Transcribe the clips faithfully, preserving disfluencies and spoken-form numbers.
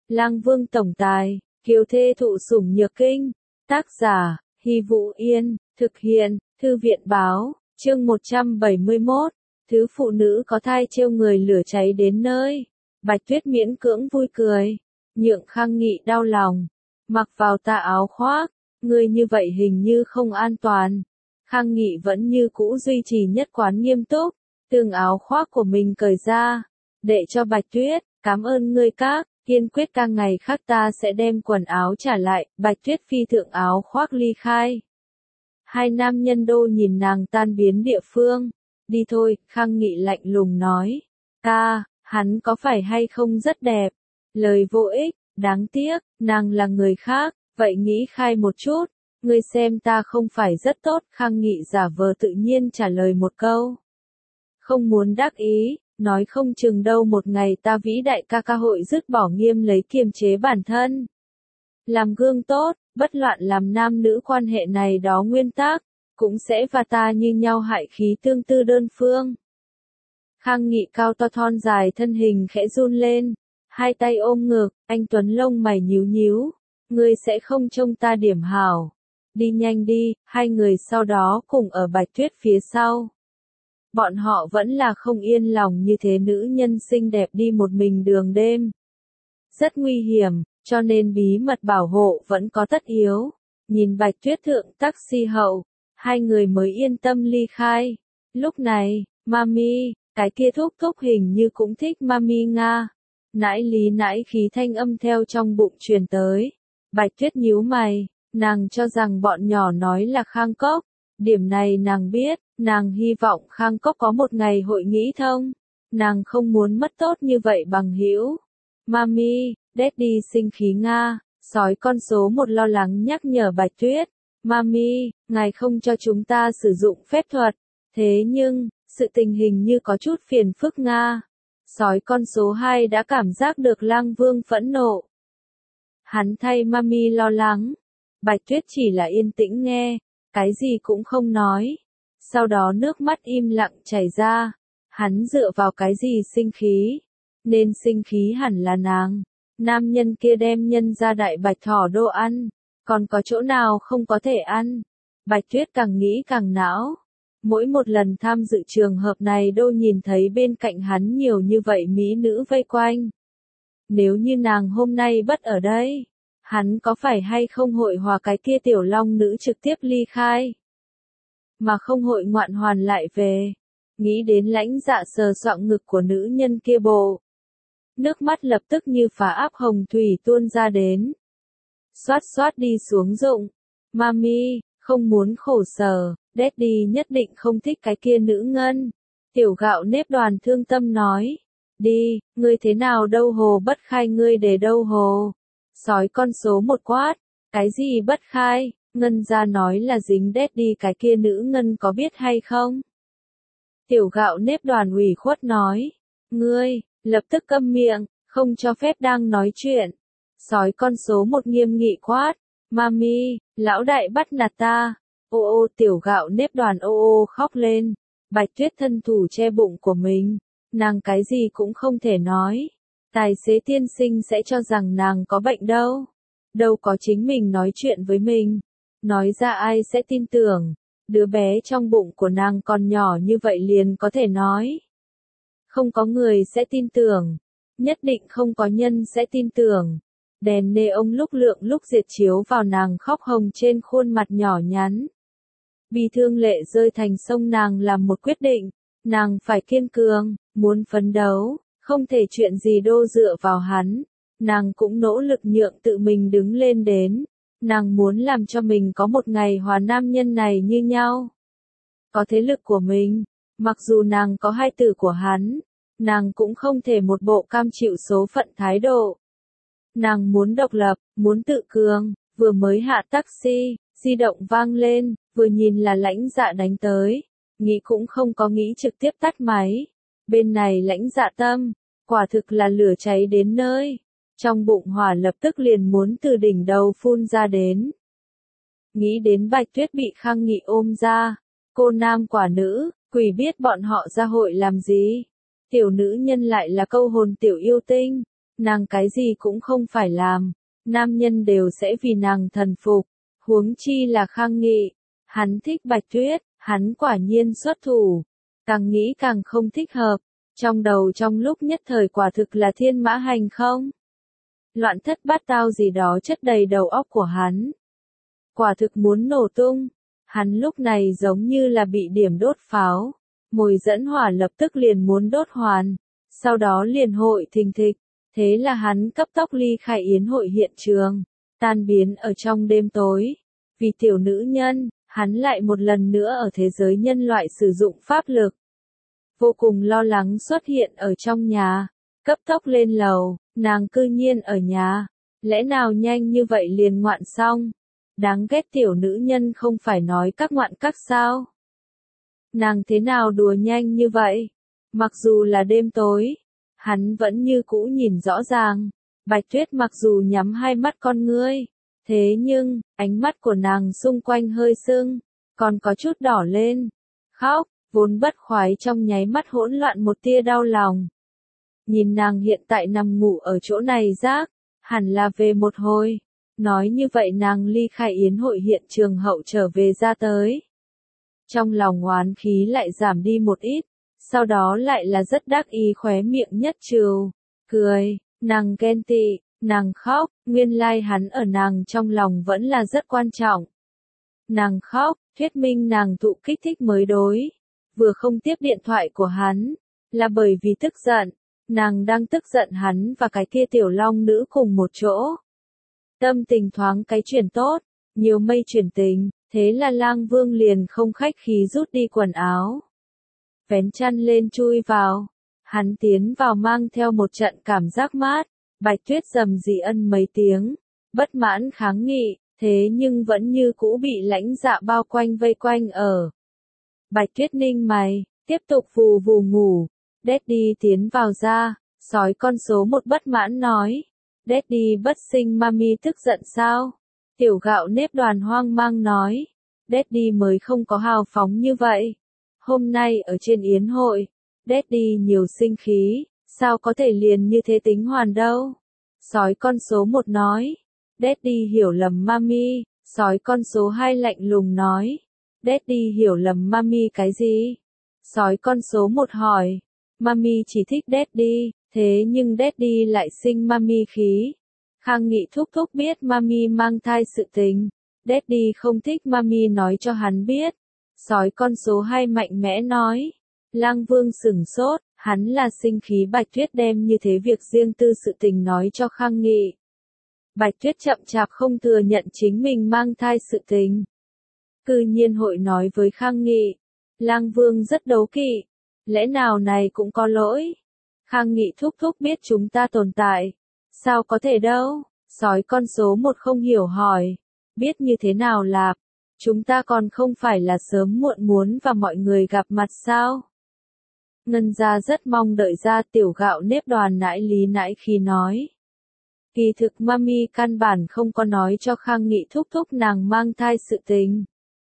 Lang Vương tổng tài, kiều thê thụ sủng nhược kinh. Tác giả, Hy Vũ Yên, thực hiện, Thư viện báo, chương một trăm bảy mươi mốt. Thứ phụ nữ có thai trêu người lửa cháy đến nơi. Bạch Tuyết miễn cưỡng vui cười, nhượng Khang Nghị đau lòng. Mặc vào tà áo khoác, người như vậy hình như không an toàn. Khang Nghị vẫn như cũ duy trì nhất quán nghiêm túc, từng áo khoác của mình cởi ra, để cho Bạch Tuyết, cảm ơn ngươi các, kiên quyết ca ngày khác ta sẽ đem quần áo trả lại. Bạch Tuyết phi thượng áo khoác ly khai. Hai nam nhân đô nhìn nàng tan biến địa phương. Đi thôi, Khang Nghị lạnh lùng nói. Ca, hắn có phải hay không rất đẹp? Lời vô ích, đáng tiếc, nàng là người khác, vậy nghĩ khai một chút. Ngươi xem ta không phải rất tốt. Khang Nghị giả vờ tự nhiên trả lời một câu. Không muốn đắc ý, nói không chừng đâu một ngày ta vĩ đại ca ca hội dứt bỏ nghiêm lấy kiềm chế bản thân. Làm gương tốt, bất loạn làm nam nữ quan hệ này đó nguyên tắc, cũng sẽ và ta như nhau hại khí tương tư đơn phương. Khang Nghị cao to thon dài thân hình khẽ run lên, hai tay ôm ngực, anh tuấn lông mày nhíu nhíu, ngươi sẽ không trông ta điểm hảo. Đi nhanh đi, hai người sau đó cùng ở Bạch Tuyết phía sau. Bọn họ vẫn là không yên lòng như thế nữ nhân xinh đẹp đi một mình đường đêm. Rất nguy hiểm, cho nên bí mật bảo hộ vẫn có tất yếu. Nhìn Bạch Tuyết thượng taxi hậu, hai người mới yên tâm ly khai. Lúc này, Mami, cái kia thúc thúc hình như cũng thích Mami Nga. Nãi lý nãi khí thanh âm theo trong bụng truyền tới. Bạch Tuyết nhíu mày, nàng cho rằng bọn nhỏ nói là Khang Cốc. Điểm này nàng biết, nàng hy vọng Khang Cốc có một ngày hội nghĩ thông. Nàng không muốn mất tốt như vậy bằng hữu. Mami, Daddy sinh khí Nga, sói con số một lo lắng nhắc nhở Bạch Tuyết. Mami, ngài không cho chúng ta sử dụng phép thuật. Thế nhưng, sự tình hình như có chút phiền phức Nga. Sói con số hai đã cảm giác được Lang Vương phẫn nộ. Hắn thay Mami lo lắng. Bạch Tuyết chỉ là yên tĩnh nghe, cái gì cũng không nói. Sau đó nước mắt im lặng chảy ra. Hắn dựa vào cái gì sinh khí? Nên sinh khí hẳn là nàng. Nam nhân kia đem nhân ra đại bạch thỏ đô ăn. Còn có chỗ nào không có thể ăn? Bạch Tuyết càng nghĩ càng não. Mỗi một lần tham dự trường hợp này đô nhìn thấy bên cạnh hắn nhiều như vậy mỹ nữ vây quanh. Nếu như nàng hôm nay bất ở đây, hắn có phải hay không hội hòa cái kia tiểu long nữ trực tiếp ly khai? Mà không hội ngoạn hoàn lại về. Nghĩ đến lãnh dạ sờ soạng ngực của nữ nhân kia bộ. Nước mắt lập tức như phá áp hồng thủy tuôn ra đến. Xoát xoát đi xuống rụng. Mami, không muốn khổ sở, Daddy nhất định không thích cái kia nữ ngân. Tiểu gạo nếp đoàn thương tâm nói. Đi, ngươi thế nào đâu hồ bất khai ngươi để đâu hồ. Sói con số một quát. Cái gì bất khai, ngân ra nói là dính Daddy cái kia nữ ngân có biết hay không? Tiểu gạo nếp đoàn ủy khuất nói. Ngươi, lập tức câm miệng, không cho phép đang nói chuyện. Sói con số một nghiêm nghị quát. Mami, lão đại bắt nạt ta. Ô ô tiểu gạo nếp đoàn ô ô khóc lên. Bạch Tuyết thân thủ che bụng của mình. Nàng cái gì cũng không thể nói. Tài xế tiên sinh sẽ cho rằng nàng có bệnh đâu. Đâu có chính mình nói chuyện với mình. Nói ra ai sẽ tin tưởng. Đứa bé trong bụng của nàng còn nhỏ như vậy liền có thể nói. Không có người sẽ tin tưởng. Nhất định không có nhân sẽ tin tưởng. Đèn nê ông lúc lượng lúc diệt chiếu vào nàng khóc hồng trên khuôn mặt nhỏ nhắn. Bi thương lệ rơi thành sông nàng làm một quyết định. Nàng phải kiên cường, muốn phấn đấu, không thể chuyện gì đô dựa vào hắn. Nàng cũng nỗ lực nhượng tự mình đứng lên đến. Nàng muốn làm cho mình có một ngày hòa nam nhân này như nhau. Có thế lực của mình, mặc dù nàng có hai tử của hắn, nàng cũng không thể một bộ cam chịu số phận thái độ. Nàng muốn độc lập, muốn tự cường, vừa mới hạ taxi, di động vang lên, vừa nhìn là lãnh dạ đánh tới. Nghĩ cũng không có nghĩ trực tiếp tắt máy. Bên này lãnh dạ tâm, quả thực là lửa cháy đến nơi. Trong bụng hỏa lập tức liền muốn từ đỉnh đầu phun ra đến. Nghĩ đến Bạch Tuyết bị Khang Nghị ôm ra. Cô nam quả nữ, quỷ biết bọn họ ra hội làm gì. Tiểu nữ nhân lại là câu hồn tiểu yêu tinh. nàng cái gì cũng không phải làm, nam nhân đều sẽ vì nàng thần phục, huống chi là Khang Nghị. Hắn thích Bạch Tuyết, hắn quả nhiên xuất thủ, càng nghĩ càng không thích hợp, trong đầu trong lúc nhất thời quả thực là thiên mã hành không. Loạn thất bát tao gì đó chất đầy đầu óc của hắn. Quả thực muốn nổ tung, hắn lúc này giống như là bị điểm đốt pháo, mồi dẫn hỏa lập tức liền muốn đốt hoàn, sau đó liền hội thình thịch, thế là hắn cấp tốc ly khai yến hội hiện trường, tan biến ở trong đêm tối. Vì tiểu nữ nhân, hắn lại một lần nữa ở thế giới nhân loại sử dụng pháp lực. Vô cùng lo lắng xuất hiện ở trong nhà, cấp tốc lên lầu, nàng cư nhiên ở nhà, lẽ nào nhanh như vậy liền ngoạn xong, đáng ghét tiểu nữ nhân không phải nói các ngoạn các sao. Nàng thế nào đùa nhanh như vậy, mặc dù là đêm tối, hắn vẫn như cũ nhìn rõ ràng, Bạch Tuyết mặc dù nhắm hai mắt con ngươi, thế nhưng, ánh mắt của nàng xung quanh hơi sưng, còn có chút đỏ lên, khóc, vốn bất khoái trong nháy mắt hỗn loạn một tia đau lòng. Nhìn nàng hiện tại nằm ngủ ở chỗ này rác, hẳn là về một hồi, nói như vậy nàng ly khai yến hội hiện trường hậu trở về ra tới. Trong lòng oán khí lại giảm đi một ít, sau đó lại là rất đắc ý khóe miệng nhất trừ, cười, nàng ghen tị, nàng khóc, nguyên lai hắn ở nàng trong lòng vẫn là rất quan trọng. Nàng khóc, thuyết minh nàng thụ kích thích mới đối, vừa không tiếp điện thoại của hắn, là bởi vì tức giận, nàng đang tức giận hắn và cái kia tiểu long nữ cùng một chỗ. Tâm tình thoáng cái chuyển tốt, nhiều mây chuyển tình, thế là Lang Vương liền không khách khí rút đi quần áo. Vén chăn lên chui vào, hắn tiến vào mang theo một trận cảm giác mát, Bạch Tuyết rầm rì ân mấy tiếng, bất mãn kháng nghị, thế nhưng vẫn như cũ bị lãnh dạ bao quanh vây quanh ở. Bạch Tuyết ninh mày, tiếp tục vù vù ngủ, Daddy tiến vào ra, sói con số một bất mãn nói, Daddy bất sinh mami tức giận sao? Tiểu gạo nếp đoàn hoang mang nói, Daddy mới không có hào phóng như vậy. Hôm nay ở trên yến hội, Daddy nhiều sinh khí, sao có thể liền như thế tính hoàn đâu? Sói con số một nói, Daddy hiểu lầm mami, sói con số hai lạnh lùng nói, Daddy hiểu lầm mami cái gì? Sói con số một hỏi, mami chỉ thích Daddy, thế nhưng Daddy lại sinh mami khí. Khang Nghị thúc thúc biết mami mang thai sự tình, Daddy không thích mami nói cho hắn biết. Sói con số hai mạnh mẽ nói, Lang Vương sửng sốt, hắn là sinh khí Bạch Tuyết đem như thế việc riêng tư sự tình nói cho Khang Nghị. Bạch Tuyết chậm chạp không thừa nhận chính mình mang thai sự tình. Cư nhiên hội nói với Khang Nghị, Lang Vương rất đố kỵ, lẽ nào này cũng có lỗi. Khang Nghị thúc thúc biết chúng ta tồn tại, sao có thể đâu, sói con số một không hiểu hỏi, biết như thế nào lạp, chúng ta còn không phải là sớm muộn muốn và mọi người gặp mặt sao. Ngân gia rất mong đợi ra tiểu gạo nếp đoàn nãi lý nãi khi nói. Kỳ thực mami căn bản không có nói cho Khang Nghị thúc thúc nàng mang thai sự tình.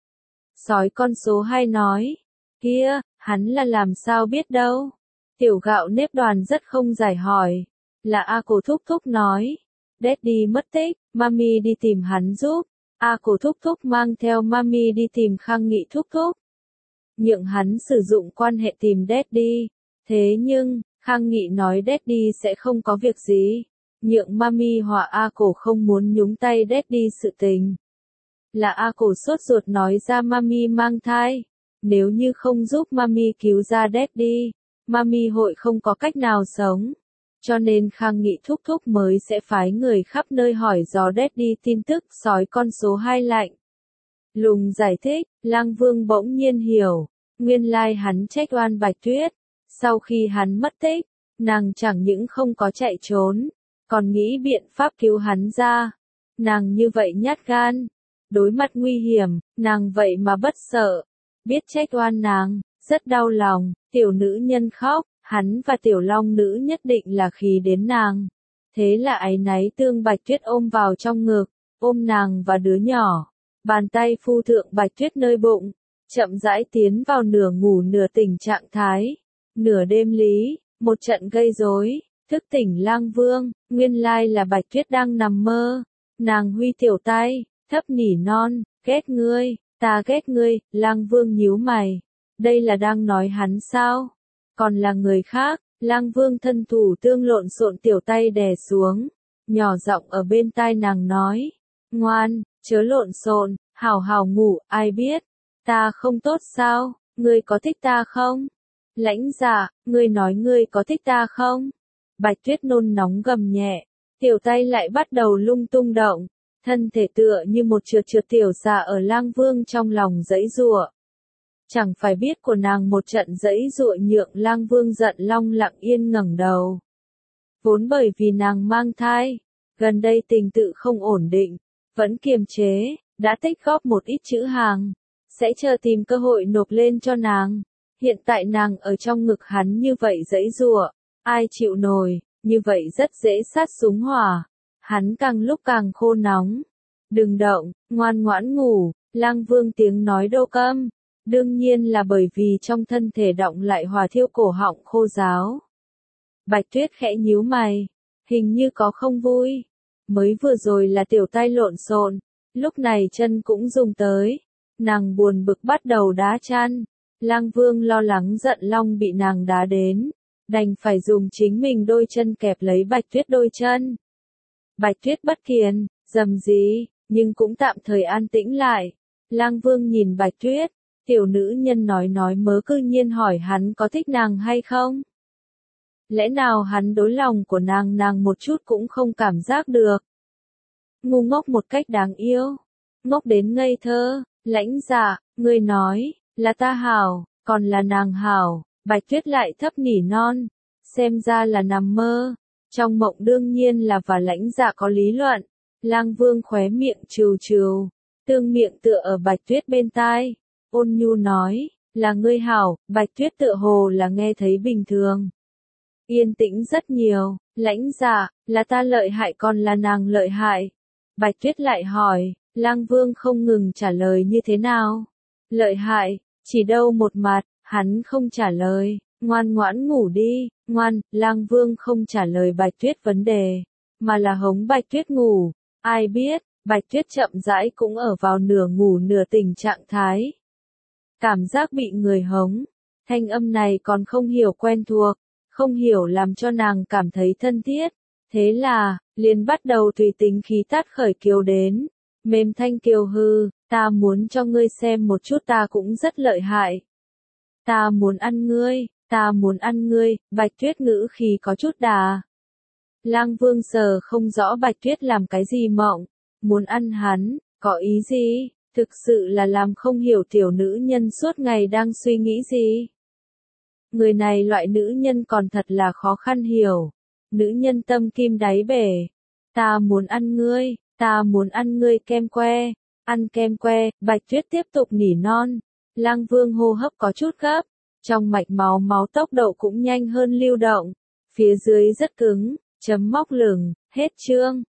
Sói con số hai nói, kia, hắn là làm sao biết đâu. Tiểu gạo nếp đoàn rất không giải hỏi, là A Cổ thúc thúc nói. Daddy mất tích, mami đi tìm hắn giúp. A Cổ thúc thúc mang theo mami đi tìm Khang Nghị thúc thúc. Nhượng hắn sử dụng quan hệ tìm Daddy. Thế nhưng, Khang Nghị nói Daddy sẽ không có việc gì. Nhượng mami hòa A Cổ không muốn nhúng tay Daddy sự tình. Là A Cổ sốt ruột nói ra mami mang thai. Nếu như không giúp mami cứu ra Daddy, mami hội không có cách nào sống. Cho nên Khang Nghị thúc thúc mới sẽ phái người khắp nơi hỏi dò Daddy tin tức. Sói con số hai lạnh lùng giải thích, Lang Vương bỗng nhiên hiểu, nguyên lai hắn trách oan Bạch Tuyết. Sau khi hắn mất tích, nàng chẳng những không có chạy trốn, còn nghĩ biện pháp cứu hắn ra. Nàng như vậy nhát gan, đối mặt nguy hiểm, nàng vậy mà bất sợ, biết trách oan nàng, rất đau lòng. Tiểu nữ nhân khóc, hắn và tiểu long nữ nhất định là khí đến nàng. Thế là áy náy tương Bạch Tuyết ôm vào trong ngực, ôm nàng và đứa nhỏ. Bàn tay phu thượng Bạch Tuyết nơi bụng, chậm rãi tiến vào nửa ngủ nửa tỉnh trạng thái. Nửa đêm lý, một trận gây rối, thức tỉnh Lang Vương, nguyên lai là Bạch Tuyết đang nằm mơ. Nàng huy tiểu tay, thấp nỉ non, ghét ngươi, ta ghét ngươi, Lang Vương nhíu mày. Đây là đang nói hắn sao? Còn là người khác, Lang Vương thân thủ tương lộn xộn tiểu tay đè xuống, nhỏ giọng ở bên tai nàng nói, ngoan, chớ lộn xộn, hào hào ngủ, ai biết, ta không tốt sao, ngươi có thích ta không? Lãnh Dạ, ngươi nói ngươi có thích ta không? Bạch Tuyết nôn nóng gầm nhẹ, tiểu tay lại bắt đầu lung tung động, thân thể tựa như một trượt trượt tiểu xà ở Lang Vương trong lòng giãy giụa. Chẳng phải biết của nàng một trận giãy giụa nhượng Lang Vương giận long lặng yên ngẩng đầu. Vốn bởi vì nàng mang thai, gần đây tình tự không ổn định, vẫn kiềm chế, đã tích góp một ít chữ hàng, sẽ chờ tìm cơ hội nộp lên cho nàng. Hiện tại nàng ở trong ngực hắn như vậy giãy giụa, ai chịu nổi, như vậy rất dễ sát súng hỏa. Hắn càng lúc càng khô nóng. Đừng động, ngoan ngoãn ngủ, Lang Vương tiếng nói đô câm. Đương nhiên là bởi vì trong thân thể động lại hòa thiêu cổ họng khô ráo. Bạch Tuyết khẽ nhíu mày, hình như có không vui. Mới vừa rồi là tiểu tay lộn xộn, lúc này chân cũng dùng tới. Nàng buồn bực bắt đầu đá chăn. Lang Vương lo lắng giận long bị nàng đá đến, đành phải dùng chính mình đôi chân kẹp lấy Bạch Tuyết đôi chân. Bạch Tuyết bất kiền, dầm gì, nhưng cũng tạm thời an tĩnh lại. Lang Vương nhìn Bạch Tuyết, tiểu nữ nhân nói nói mớ cư nhiên hỏi hắn có thích nàng hay không. Lẽ nào hắn đối lòng của nàng nàng một chút cũng không cảm giác được. Ngu ngốc một cách đáng yêu, ngốc đến ngây thơ. Lãnh Dạ, ngươi nói, là ta hảo, còn là nàng hảo. Bạch Tuyết lại thấp nỉ non, xem ra là nằm mơ. Trong mộng đương nhiên là và Lãnh Dạ có lý luận. Lang Vương khóe miệng trừ trừ, tương miệng tựa ở Bạch Tuyết bên tai, ôn nhu nói, là ngươi hảo. Bạch Tuyết tựa hồ là nghe thấy bình thường, yên tĩnh rất nhiều. Lãnh Dạ, là ta lợi hại còn là nàng lợi hại? Bạch Tuyết lại hỏi. Lang Vương không ngừng trả lời như thế nào? Lợi hại, chỉ đâu một mặt, hắn không trả lời, ngoan ngoãn ngủ đi, ngoan. Lang Vương không trả lời Bạch Tuyết vấn đề, mà là hống Bạch Tuyết ngủ. Ai biết, Bạch Tuyết chậm rãi cũng ở vào nửa ngủ nửa tỉnh trạng thái. Cảm giác bị người hống, thanh âm này còn không hiểu quen thuộc, không hiểu làm cho nàng cảm thấy thân thiết. Thế là, liền bắt đầu tùy tính khí tát khởi kiều đến. Mềm thanh kiều hư, ta muốn cho ngươi xem một chút ta cũng rất lợi hại. Ta muốn ăn ngươi, ta muốn ăn ngươi. Bạch Tuyết ngữ khí có chút đà. Lang Vương sờ không rõ Bạch Tuyết làm cái gì mộng, muốn ăn hắn, có ý gì, thực sự là làm không hiểu tiểu nữ nhân suốt ngày đang suy nghĩ gì. Người này loại nữ nhân còn thật là khó khăn hiểu, nữ nhân tâm kim đáy bể. Ta muốn ăn ngươi, ta muốn ăn ngươi kem que, ăn kem que. Bạch Tuyết tiếp tục nỉ non. Lang Vương hô hấp có chút gấp, trong mạch máu máu tốc độ cũng nhanh hơn lưu động, phía dưới rất cứng, chấm móc lửng. Hết chương.